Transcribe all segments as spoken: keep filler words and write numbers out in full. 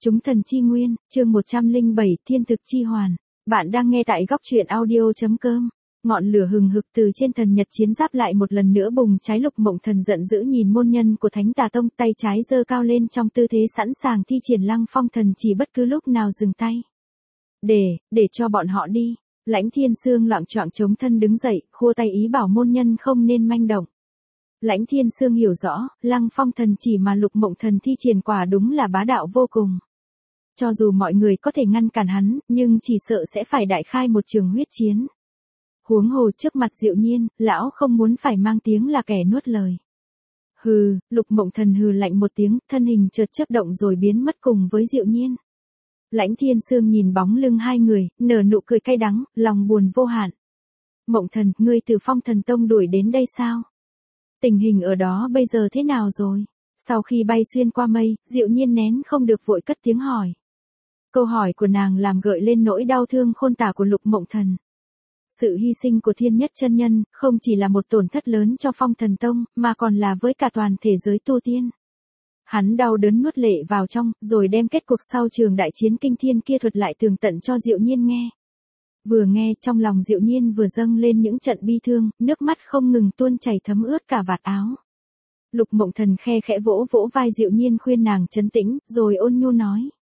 Chúng thần chi nguyên, chương một trăm lẻ bảy, thiên thực chi hoàn. Bạn đang nghe tại góc truyện audio.com. Ngọn lửa hừng hực từ trên thần nhật chiến giáp lại một lần nữa bùng cháy. Lục Mộng Thần giận dữ nhìn môn nhân của Thánh Tà Tông, tay trái giơ cao lên trong tư thế sẵn sàng thi triển Lăng Phong Thần chỉ bất cứ lúc nào dừng tay. Để, để cho bọn họ đi. Lãnh Thiên Sương loạng choạng chống thân đứng dậy, khua tay ý bảo môn nhân không nên manh động. Lãnh Thiên Sương hiểu rõ, Lăng Phong Thần chỉ mà Lục Mộng Thần thi triển quả đúng là bá đạo vô cùng. Cho dù mọi người có thể ngăn cản hắn, nhưng chỉ sợ sẽ phải đại khai một trường huyết chiến. Huống hồ trước mặt Diệu Nhiên, lão không muốn phải mang tiếng là kẻ nuốt lời. Hừ, Lục Mộng Thần hừ lạnh một tiếng, thân hình chợt chớp động rồi biến mất cùng với Diệu Nhiên. Lãnh Thiên Sương nhìn bóng lưng hai người, nở nụ cười cay đắng, lòng buồn vô hạn. Mộng Thần, ngươi từ Phong Thần Tông đuổi đến đây sao? Tình hình ở đó bây giờ thế nào rồi? Sau khi bay xuyên qua mây, Diệu Nhiên nén không được vội cất tiếng hỏi. Câu hỏi của nàng làm gợi lên nỗi đau thương khôn tả của Lục Mộng Thần. Sự hy sinh của Thiên Nhất chân nhân không chỉ là một tổn thất lớn cho Phong Thần Tông, mà còn là với cả toàn thể giới tu tiên. Hắn đau đớn nuốt lệ vào trong, rồi đem kết cuộc sau trường đại chiến kinh thiên kia thuật lại tường tận cho Diệu Nhiên nghe. Vừa nghe, trong lòng Diệu Nhiên vừa dâng lên những trận bi thương, nước mắt không ngừng tuôn chảy thấm ướt cả vạt áo. Lục Mộng Thần khe khẽ vỗ vỗ vai Diệu Nhiên khuyên nàng trấn tĩnh, rồi ôn nhu nói.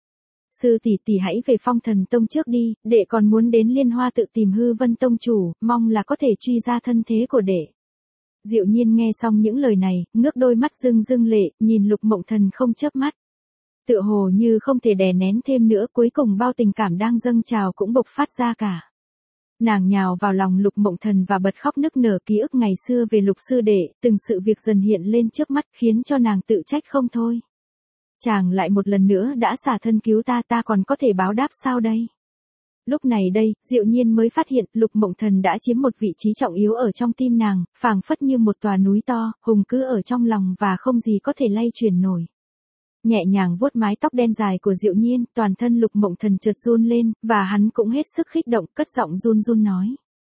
Sư tỷ tỷ hãy về Phong Thần Tông trước đi, đệ còn muốn đến Liên Hoa tự tìm Hư Vân Tông chủ, mong là có thể truy ra thân thế của đệ. Diệu Nhiên nghe xong những lời này, ngước đôi mắt rưng rưng lệ, nhìn Lục Mộng Thần không chớp mắt. Tựa hồ như không thể đè nén thêm nữa, cuối cùng bao tình cảm đang dâng trào cũng bộc phát ra cả. Nàng nhào vào lòng Lục Mộng Thần và bật khóc nức nở, ký ức ngày xưa về Lục sư đệ, từng sự việc dần hiện lên trước mắt khiến cho nàng tự trách không thôi. Chàng lại một lần nữa đã xả thân cứu ta, ta còn có thể báo đáp sao đây? Lúc này đây, Diệu Nhiên mới phát hiện Lục Mộng Thần đã chiếm một vị trí trọng yếu ở trong tim nàng, phảng phất như một tòa núi to, hùng cứ ở trong lòng và không gì có thể lay chuyển nổi. Nhẹ nhàng vuốt mái tóc đen dài của Diệu Nhiên, toàn thân Lục Mộng Thần chợt run lên, và hắn cũng hết sức kích động, cất giọng run run nói.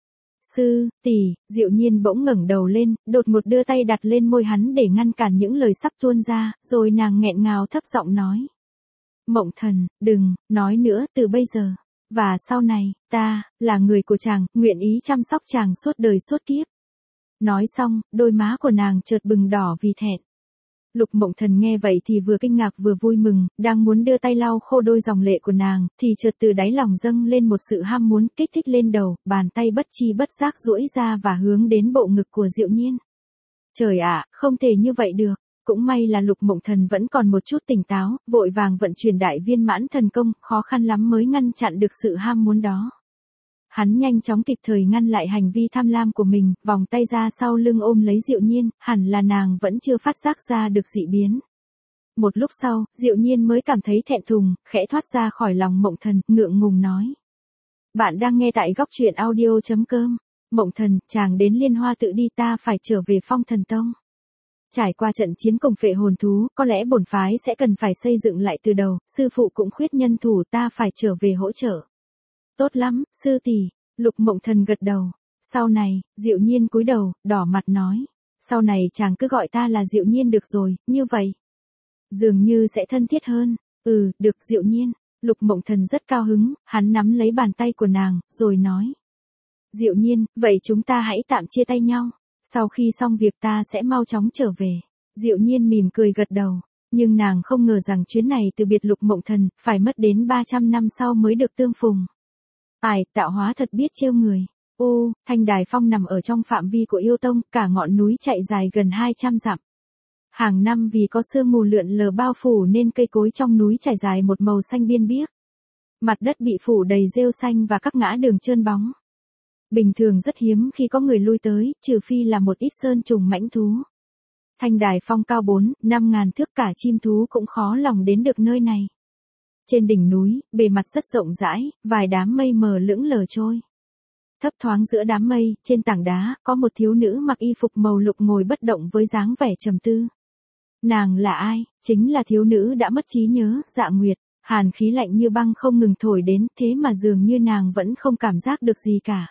Sư, tỷ. Diệu Nhiên bỗng ngẩng đầu lên, đột ngột đưa tay đặt lên môi hắn để ngăn cản những lời sắp tuôn ra, rồi nàng nghẹn ngào thấp giọng nói. Mộng Thần, đừng, nói nữa, từ bây giờ, và sau này, ta, là người của chàng, nguyện ý chăm sóc chàng suốt đời suốt kiếp. Nói xong, đôi má của nàng chợt bừng đỏ vì thẹn. Lục Mộng Thần nghe vậy thì vừa kinh ngạc vừa vui mừng, đang muốn đưa tay lau khô đôi dòng lệ của nàng, thì chợt từ đáy lòng dâng lên một sự ham muốn kích thích lên đầu, bàn tay bất chi bất giác duỗi ra và hướng đến bộ ngực của Diệu Nhiên. Trời ạ, không thể như vậy được. Cũng may là Lục Mộng Thần vẫn còn một chút tỉnh táo, vội vàng vận chuyển đại viên mãn thần công, khó khăn lắm mới ngăn chặn được sự ham muốn đó. Hắn nhanh chóng kịp thời ngăn lại hành vi tham lam của mình, vòng tay ra sau lưng ôm lấy Diệu Nhiên, hẳn là nàng vẫn chưa phát giác ra được dị biến. Một lúc sau, Diệu Nhiên mới cảm thấy thẹn thùng, khẽ thoát ra khỏi lòng Mộng Thần, ngượng ngùng nói. Bạn đang nghe tại góc truyện audio.com. Mộng Thần, chàng đến Liên Hoa tự đi, ta phải trở về Phong Thần Tông. Trải qua trận chiến cùng phệ hồn thú, có lẽ bổn phái sẽ cần phải xây dựng lại từ đầu, sư phụ cũng khuyết nhân thủ, ta phải trở về hỗ trợ. Tốt lắm, sư tỷ. Lục Mộng Thần gật đầu. Sau này, Diệu Nhiên cúi đầu, đỏ mặt nói. Sau này chàng cứ gọi ta là Diệu Nhiên được rồi, như vậy. Dường như sẽ thân thiết hơn. Ừ, được Diệu Nhiên. Lục Mộng Thần rất cao hứng, hắn nắm lấy bàn tay của nàng, rồi nói. Diệu Nhiên, vậy chúng ta hãy tạm chia tay nhau. Sau khi xong việc ta sẽ mau chóng trở về. Diệu Nhiên mỉm cười gật đầu. Nhưng nàng không ngờ rằng chuyến này từ biệt Lục Mộng Thần, phải mất đến ba trăm năm sau mới được tương phùng. Ai, tạo hóa thật biết trêu người. Ô, Thanh Đài Phong nằm ở trong phạm vi của Yêu Tông, cả ngọn núi chạy dài gần hai trăm dặm. Hàng năm vì có sương mù lượn lờ bao phủ nên cây cối trong núi trải dài một màu xanh biên biếc. Mặt đất bị phủ đầy rêu xanh và các ngã đường trơn bóng. Bình thường rất hiếm khi có người lui tới, trừ phi là một ít sơn trùng mãnh thú. Thanh Đài Phong cao bốn, năm ngàn thước, cả chim thú cũng khó lòng đến được nơi này. Trên đỉnh núi, bề mặt rất rộng rãi, vài đám mây mờ lững lờ trôi. Thấp thoáng giữa đám mây, trên tảng đá, có một thiếu nữ mặc y phục màu lục ngồi bất động với dáng vẻ trầm tư. Nàng là ai? Chính là thiếu nữ đã mất trí nhớ, Dạ Nguyệt. Hàn khí lạnh như băng không ngừng thổi đến, thế mà dường như nàng vẫn không cảm giác được gì cả.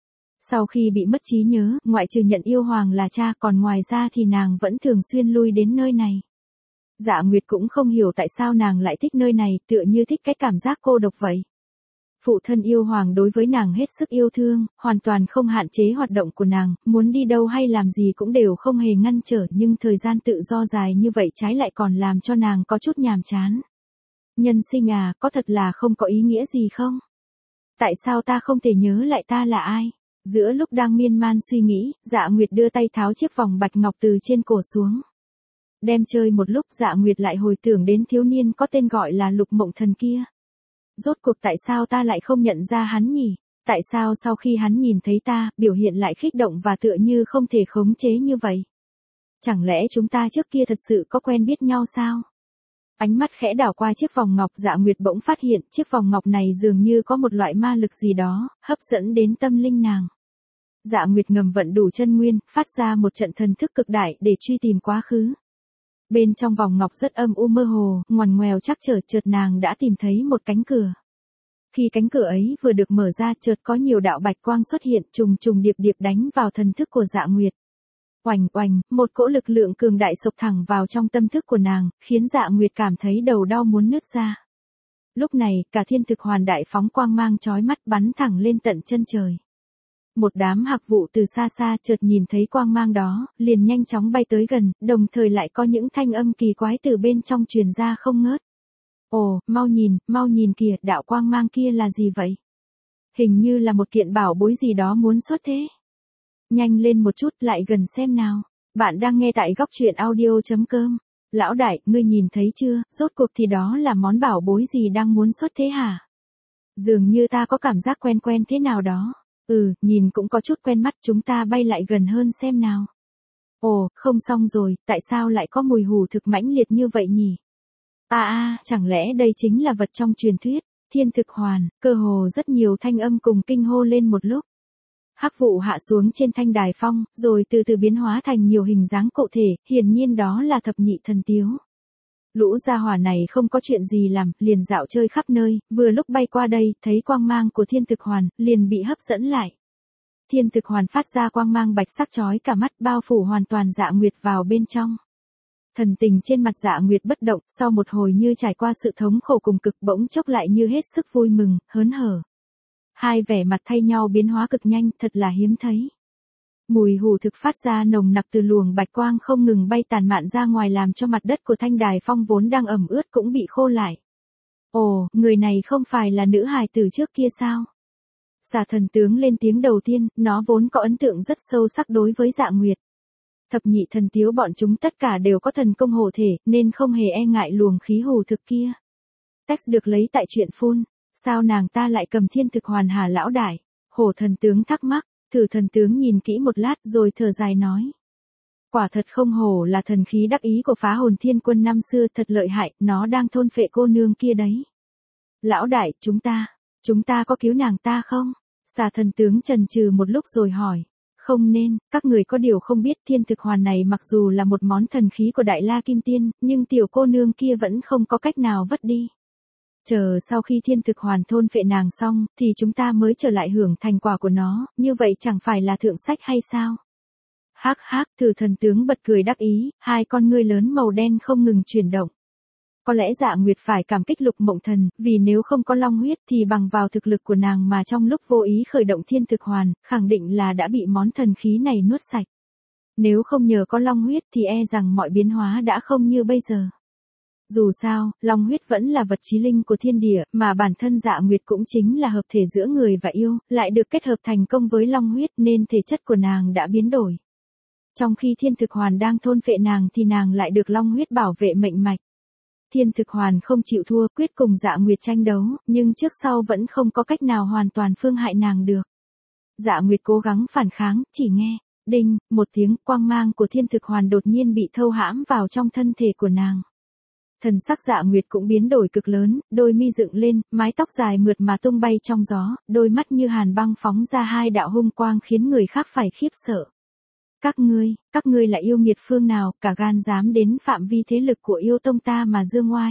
Sau khi bị mất trí nhớ, ngoại trừ nhận yêu hoàng là cha, còn ngoài ra thì nàng vẫn thường xuyên lui đến nơi này. Dạ Nguyệt cũng không hiểu tại sao nàng lại thích nơi này, tựa như thích cái cảm giác cô độc vậy. Phụ thân yêu hoàng đối với nàng hết sức yêu thương, hoàn toàn không hạn chế hoạt động của nàng, muốn đi đâu hay làm gì cũng đều không hề ngăn trở, nhưng thời gian tự do dài như vậy trái lại còn làm cho nàng có chút nhàm chán. Nhân sinh à, có thật là không có ý nghĩa gì không? Tại sao ta không thể nhớ lại ta là ai? Giữa lúc đang miên man suy nghĩ, Dạ Nguyệt đưa tay tháo chiếc vòng bạch ngọc từ trên cổ xuống. Đem chơi một lúc, Dạ Nguyệt lại hồi tưởng đến thiếu niên có tên gọi là Lục Mộng Thần kia. Rốt cuộc tại sao ta lại không nhận ra hắn nhỉ? Tại sao sau khi hắn nhìn thấy ta, biểu hiện lại kích động và tựa như không thể khống chế như vậy? Chẳng lẽ chúng ta trước kia thật sự có quen biết nhau sao? Ánh mắt khẽ đảo qua chiếc vòng ngọc, Dạ Nguyệt bỗng phát hiện chiếc vòng ngọc này dường như có một loại ma lực gì đó, hấp dẫn đến tâm linh nàng. Dạ Nguyệt ngầm vận đủ chân nguyên, phát ra một trận thần thức cực đại để truy tìm quá khứ. Bên trong vòng ngọc rất âm u mơ hồ, ngoằn ngoèo trắc trở, chợt nàng đã tìm thấy một cánh cửa. Khi cánh cửa ấy vừa được mở ra, chợt có nhiều đạo bạch quang xuất hiện, trùng trùng điệp điệp đánh vào thần thức của Dạ Nguyệt. Oành oành, một cỗ lực lượng cường đại sộc thẳng vào trong tâm thức của nàng, khiến Dạ Nguyệt cảm thấy đầu đau muốn nứt ra. Lúc này, cả thiên thực hoàn đại phóng quang mang chói mắt bắn thẳng lên tận chân trời. Một đám hạc vụ từ xa xa chợt nhìn thấy quang mang đó, liền nhanh chóng bay tới gần, đồng thời lại có những thanh âm kỳ quái từ bên trong truyền ra không ngớt. Ồ, mau nhìn, mau nhìn kìa, đạo quang mang kia là gì vậy? Hình như là một kiện bảo bối gì đó muốn xuất thế. Nhanh lên một chút, lại gần xem nào. Bạn đang nghe tại góc truyện audio chấm com. Lão đại, ngươi nhìn thấy chưa, rốt cuộc thì đó là món bảo bối gì đang muốn xuất thế hả? Dường như ta có cảm giác quen quen thế nào đó. Ừ, nhìn cũng có chút quen mắt, chúng ta bay lại gần hơn xem nào. Ồ, không xong rồi, tại sao lại có mùi hủ thực mãnh liệt như vậy nhỉ? À à, chẳng lẽ đây chính là vật trong truyền thuyết, thiên thực hoàn, cơ hồ rất nhiều thanh âm cùng kinh hô lên một lúc. Hắc vụ hạ xuống trên thanh đài phong, rồi từ từ biến hóa thành nhiều hình dáng cụ thể, hiển nhiên đó là thập nhị thần tiếu. Lũ gia hỏa này không có chuyện gì làm, liền dạo chơi khắp nơi, vừa lúc bay qua đây, thấy quang mang của thiên thực hoàn, liền bị hấp dẫn lại. Thiên thực hoàn phát ra quang mang bạch sắc chói cả mắt, bao phủ hoàn toàn Dạ Nguyệt vào bên trong. Thần tình trên mặt Dạ Nguyệt bất động, sau một hồi như trải qua sự thống khổ cùng cực, bỗng chốc lại như hết sức vui mừng, hớn hở. Hai vẻ mặt thay nhau biến hóa cực nhanh, thật là hiếm thấy. Mùi hủ thực phát ra nồng nặc từ luồng bạch quang không ngừng bay tàn mạn ra ngoài, làm cho mặt đất của thanh đài phong vốn đang ẩm ướt cũng bị khô lại. Ồ, người này không phải là nữ hài tử trước kia sao? Xà thần tướng lên tiếng đầu tiên, nó vốn có ấn tượng rất sâu sắc đối với Dạ Nguyệt. Thập nhị thần tiếu bọn chúng tất cả đều có thần công hộ thể, nên không hề e ngại luồng khí hủ thực kia. Text được lấy tại truyện phun. Sao nàng ta lại cầm thiên thực hoàn hả lão đại? Hổ thần tướng thắc mắc, Thử thần tướng nhìn kỹ một lát rồi thở dài nói. Quả thật không hổ là thần khí đắc ý của phá hồn thiên quân năm xưa, thật lợi hại, nó đang thôn phệ cô nương kia đấy. Lão đại, chúng ta, chúng ta có cứu nàng ta không? Xà thần tướng chần chừ một lúc rồi hỏi. Không nên, các người có điều không biết thiên thực hoàn này mặc dù là một món thần khí của Đại La Kim Tiên, nhưng tiểu cô nương kia vẫn không có cách nào vất đi. Chờ sau khi thiên thực hoàn thôn phệ nàng xong, thì chúng ta mới trở lại hưởng thành quả của nó, như vậy chẳng phải là thượng sách hay sao? Hắc hắc, Thử thần tướng bật cười đắc ý, hai con ngươi lớn màu đen không ngừng chuyển động. Có lẽ Dạ Nguyệt phải cảm kích Lục Mộng Thần, vì nếu không có long huyết thì bằng vào thực lực của nàng mà trong lúc vô ý khởi động thiên thực hoàn, khẳng định là đã bị món thần khí này nuốt sạch. Nếu không nhờ có long huyết thì e rằng mọi biến hóa đã không như bây giờ. Dù sao, long huyết vẫn là vật chí linh của thiên địa, mà bản thân Dạ Nguyệt cũng chính là hợp thể giữa người và yêu, lại được kết hợp thành công với long huyết nên thể chất của nàng đã biến đổi. Trong khi thiên thực hoàn đang thôn phệ nàng thì nàng lại được long huyết bảo vệ mệnh mạch. Thiên thực hoàn không chịu thua, quyết cùng Dạ Nguyệt tranh đấu, nhưng trước sau vẫn không có cách nào hoàn toàn phương hại nàng được. Dạ Nguyệt cố gắng phản kháng, chỉ nghe, đinh, một tiếng, quang mang của thiên thực hoàn đột nhiên bị thâu hãm vào trong thân thể của nàng. Thần sắc Dạ Nguyệt cũng biến đổi cực lớn, đôi mi dựng lên, mái tóc dài mượt mà tung bay trong gió, đôi mắt như hàn băng phóng ra hai đạo hung quang khiến người khác phải khiếp sợ. Các ngươi, các ngươi là yêu nghiệt phương nào, cả gan dám đến phạm vi thế lực của yêu tông ta mà dương oai.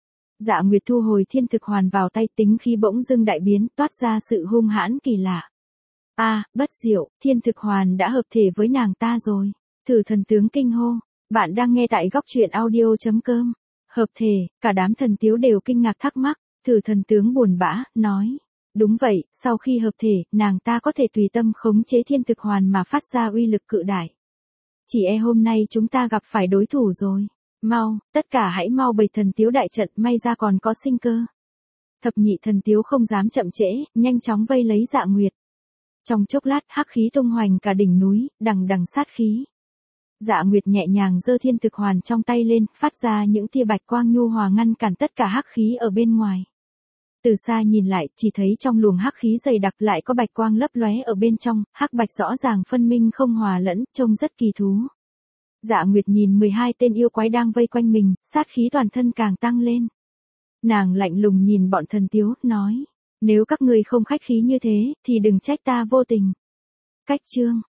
Dạ Nguyệt thu hồi thiên thực hoàn vào tay, tính khí bỗng dưng đại biến, toát ra sự hung hãn kỳ lạ. A, bất diệu, thiên thực hoàn đã hợp thể với nàng ta rồi. Thử thần tướng kinh hô. Bạn đang nghe tại góc truyện audio.com. Hợp thể, cả đám thần tiếu đều kinh ngạc thắc mắc, Thử thần tướng buồn bã, nói. Đúng vậy, sau khi hợp thể, nàng ta có thể tùy tâm khống chế thiên thực hoàn mà phát ra uy lực cự đại. Chỉ e hôm nay chúng ta gặp phải đối thủ rồi. Mau, tất cả hãy mau bày thần tiếu đại trận, may ra còn có sinh cơ. Thập nhị thần tiếu không dám chậm trễ, nhanh chóng vây lấy Dạ Nguyệt. Trong chốc lát hắc khí tung hoành cả đỉnh núi, đằng đằng sát khí. Dạ Nguyệt nhẹ nhàng giơ thiên thực hoàn trong tay lên, phát ra những tia bạch quang nhu hòa ngăn cản tất cả hắc khí ở bên ngoài. Từ xa nhìn lại, chỉ thấy trong luồng hắc khí dày đặc lại có bạch quang lấp lóe ở bên trong, hắc bạch rõ ràng phân minh không hòa lẫn, trông rất kỳ thú. Dạ Nguyệt nhìn mười hai tên yêu quái đang vây quanh mình, sát khí toàn thân càng tăng lên. Nàng lạnh lùng nhìn bọn thần tiếu, nói, nếu các ngươi không khách khí như thế, thì đừng trách ta vô tình. Cách chương